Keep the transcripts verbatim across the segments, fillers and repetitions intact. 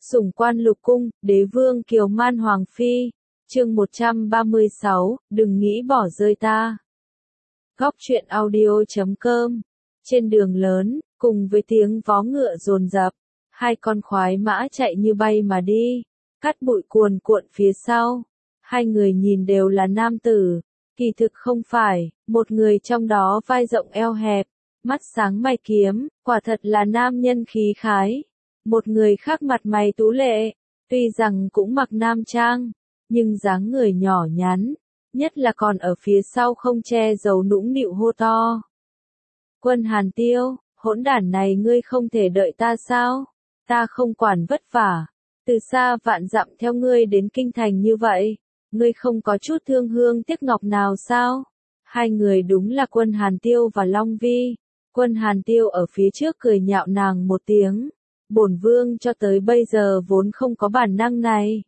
Sủng quan lục cung, đế vương kiều man hoàng phi. Chương một trăm ba mươi sáu, đừng nghĩ bỏ rơi ta. Góc truyện audio chấm com. Trên đường lớn, cùng với tiếng vó ngựa dồn dập, hai con khoái mã chạy như bay mà đi, cát bụi cuồn cuộn phía sau. Hai người nhìn đều là nam tử, kỳ thực không phải, một người trong đó vai rộng eo hẹp, mắt sáng mày kiếm, quả thật là nam nhân khí khái. Một người khác mặt mày tú lệ, tuy rằng cũng mặc nam trang, nhưng dáng người nhỏ nhắn, nhất là còn ở phía sau không che giấu nũng nịu hô to. Quân Hàn Tiêu, hỗn đản này ngươi không thể đợi ta sao? Ta không quản vất vả, từ xa vạn dặm theo ngươi đến kinh thành như vậy, ngươi không có chút thương hương tiếc ngọc nào sao? Hai người đúng là Quân Hàn Tiêu và Long Vi. Quân Hàn Tiêu ở phía trước cười nhạo nàng một tiếng. Bổn vương cho tới bây giờ vốn không có bản năng này.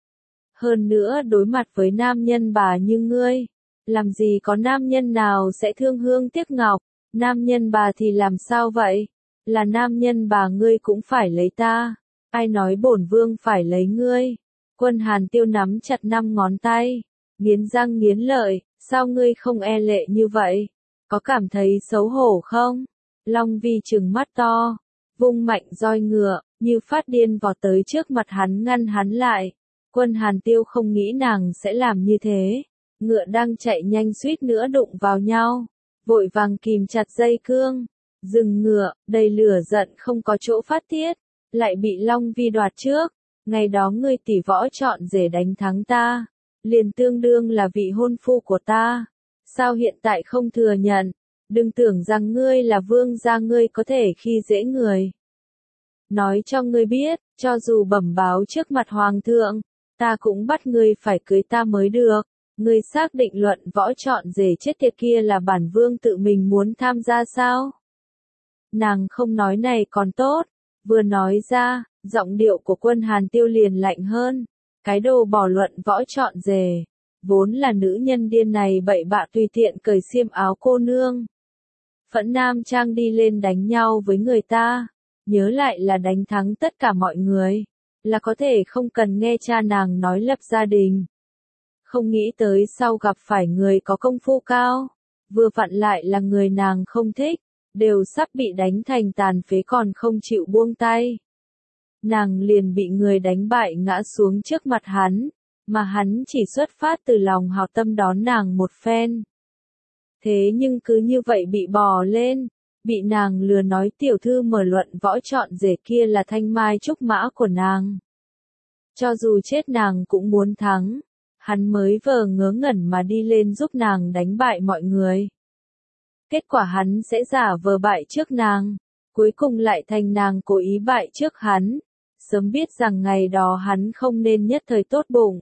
Hơn nữa đối mặt với nam nhân bà như ngươi, làm gì có nam nhân nào sẽ thương hương tiếc ngọc, nam nhân bà thì làm sao vậy? Là nam nhân bà ngươi cũng phải lấy ta, ai nói bổn vương phải lấy ngươi? Quân Hàn Tiêu nắm chặt năm ngón tay, nghiến răng nghiến lợi, sao ngươi không e lệ như vậy? Có cảm thấy xấu hổ không? Long Vi trừng mắt to, vung mạnh roi ngựa, như phát điên vọt tới trước mặt hắn ngăn hắn lại. Quân Hàn Tiêu không nghĩ nàng sẽ làm như thế. Ngựa đang chạy nhanh suýt nữa đụng vào nhau. Vội vàng kìm chặt dây cương. Dừng ngựa, đầy lửa giận không có chỗ phát tiết. Lại bị Long Vi đoạt trước. Ngày đó ngươi tỷ võ chọn rể đánh thắng ta. Liền tương đương là vị hôn phu của ta. Sao hiện tại không thừa nhận? Đừng tưởng rằng ngươi là vương gia ngươi có thể khi dễ người. Nói cho ngươi biết, cho dù bẩm báo trước mặt hoàng thượng, ta cũng bắt ngươi phải cưới ta mới được. Ngươi xác định luận võ chọn rể chết tiệt kia là bản vương tự mình muốn tham gia sao? Nàng không nói này còn tốt, vừa nói ra, giọng điệu của Quân Hàn Tiêu liền lạnh hơn. Cái đồ bỏ luận võ chọn rể, vốn là nữ nhân điên này bậy bạ tùy tiện cởi xiêm áo cô nương. Phẫn nam trang đi lên đánh nhau với người ta, nhớ lại là đánh thắng tất cả mọi người, là có thể không cần nghe cha nàng nói lập gia đình. Không nghĩ tới sau gặp phải người có công phu cao, vừa vặn lại là người nàng không thích, đều sắp bị đánh thành tàn phế còn không chịu buông tay. Nàng liền bị người đánh bại ngã xuống trước mặt hắn, mà hắn chỉ xuất phát từ lòng hảo tâm đón nàng một phen. Thế nhưng cứ như vậy bị bò lên, bị nàng lừa nói tiểu thư mở luận võ chọn rể kia là thanh mai trúc mã của nàng. Cho dù chết nàng cũng muốn thắng, hắn mới vờ ngớ ngẩn mà đi lên giúp nàng đánh bại mọi người. Kết quả hắn sẽ giả vờ bại trước nàng, cuối cùng lại thành nàng cố ý bại trước hắn, sớm biết rằng ngày đó hắn không nên nhất thời tốt bụng.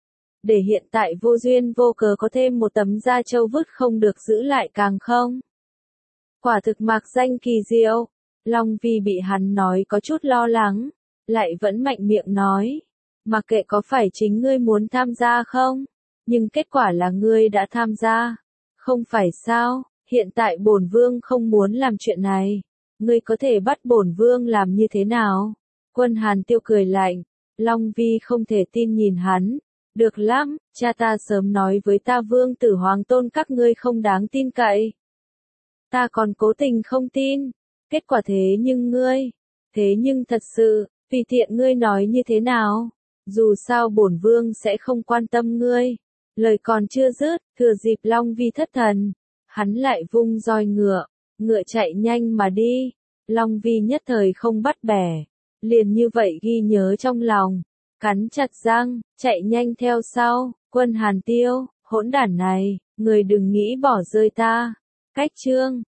Để hiện tại vô duyên vô cớ có thêm một tấm da trâu vứt không được giữ lại càng không. Quả thực mạc danh kỳ diệu. Long Vi bị hắn nói có chút lo lắng, lại vẫn mạnh miệng nói. Mặc kệ có phải chính ngươi muốn tham gia không, nhưng kết quả là ngươi đã tham gia. Không phải sao, hiện tại bổn vương không muốn làm chuyện này. Ngươi có thể bắt bổn vương làm như thế nào? Quân Hàn Tiêu cười lạnh. Long Vi không thể tin nhìn hắn. Được lắm, cha ta sớm nói với ta vương tử hoàng tôn các ngươi không đáng tin cậy. Ta còn cố tình không tin. Kết quả thế nhưng ngươi. Thế nhưng thật sự, tùy tiện ngươi nói như thế nào. Dù sao bổn vương sẽ không quan tâm ngươi. Lời còn chưa dứt, thừa dịp Long Vi thất thần. Hắn lại vung roi ngựa. Ngựa chạy nhanh mà đi. Long Vi nhất thời không bắt bẻ. Liền như vậy ghi nhớ trong lòng. Cắn chặt răng, chạy nhanh theo sau. Quân Hàn Tiêu, hỗn đản này, người đừng nghĩ bỏ rơi ta. Cách chương